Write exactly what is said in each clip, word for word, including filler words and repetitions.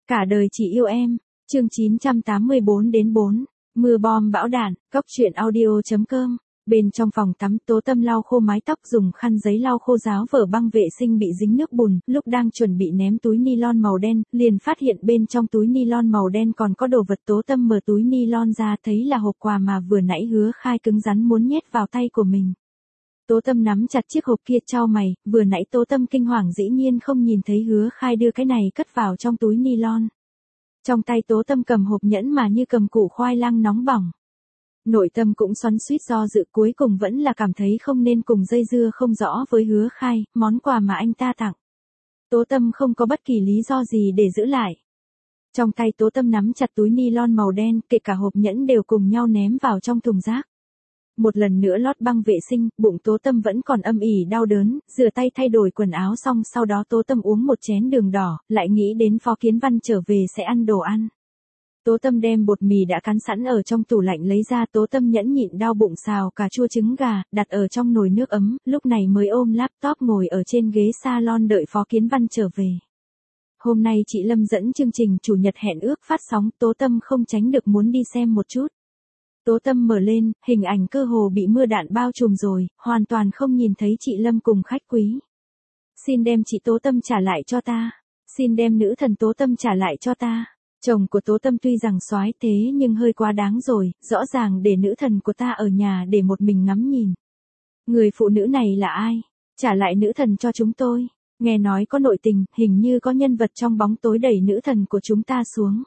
Cả đời chỉ yêu em, chương chín trăm tám mươi bốn đến bốn, mưa bom bão đạn, cốc truyện audio chấm com. Bên trong phòng tắm, Tố Tâm lau khô mái tóc dùng khăn giấy lau khô ráo vở băng vệ sinh bị dính nước bùn, lúc đang chuẩn bị ném túi nylon màu đen, liền phát hiện bên trong túi nylon màu đen còn có đồ vật. Tố Tâm mở túi nylon ra thấy là hộp quà mà vừa nãy Hứa Khai cứng rắn muốn nhét vào tay của mình. Tố Tâm nắm chặt chiếc hộp kia chau mày, vừa nãy Tố Tâm kinh hoàng dĩ nhiên không nhìn thấy Hứa Khai đưa cái này cất vào trong túi nylon. Trong tay Tố Tâm cầm hộp nhẫn mà như cầm củ khoai lang nóng bỏng. Nội tâm cũng xoắn xuýt do dự, cuối cùng vẫn là cảm thấy không nên cùng dây dưa không rõ với Hứa Khai, món quà mà anh ta tặng. Tố Tâm không có bất kỳ lý do gì để giữ lại. Trong tay Tố Tâm nắm chặt túi nylon màu đen, kể cả hộp nhẫn đều cùng nhau ném vào trong thùng rác. Một lần nữa lót băng vệ sinh, bụng Tố Tâm vẫn còn âm ỉ đau đớn, rửa tay thay đổi quần áo xong sau đó Tố Tâm uống một chén đường đỏ, lại nghĩ đến Phó Kiến Văn trở về sẽ ăn đồ ăn. Tố Tâm đem bột mì đã cán sẵn ở trong tủ lạnh lấy ra. Tố Tâm nhẫn nhịn đau bụng xào cà chua trứng gà, đặt ở trong nồi nước ấm, lúc này mới ôm laptop ngồi ở trên ghế salon đợi Phó Kiến Văn trở về. Hôm nay chị Lâm dẫn chương trình chủ nhật hẹn ước phát sóng, Tố Tâm không tránh được muốn đi xem một chút. Tố Tâm mở lên, hình ảnh cơ hồ bị mưa đạn bao trùm rồi, hoàn toàn không nhìn thấy chị Lâm cùng khách quý. Xin đem chị Tố Tâm trả lại cho ta. Xin đem nữ thần Tố Tâm trả lại cho ta. Chồng của Tố Tâm tuy rằng soái thế nhưng hơi quá đáng rồi, rõ ràng để nữ thần của ta ở nhà để một mình ngắm nhìn. Người phụ nữ này là ai? Trả lại nữ thần cho chúng tôi. Nghe nói có nội tình, hình như có nhân vật trong bóng tối đẩy nữ thần của chúng ta xuống.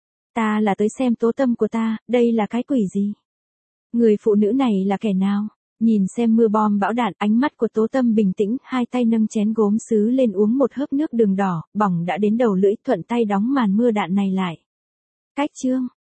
Ta là tới xem Tố Tâm của ta, đây là cái quỷ gì? Người phụ nữ này là kẻ nào? Nhìn xem mưa bom bão đạn, ánh mắt của Tố Tâm bình tĩnh, hai tay nâng chén gốm sứ lên uống một hớp nước đường đỏ, bỏng đã đến đầu lưỡi, thuận tay đóng màn mưa đạn này lại. Cách chương,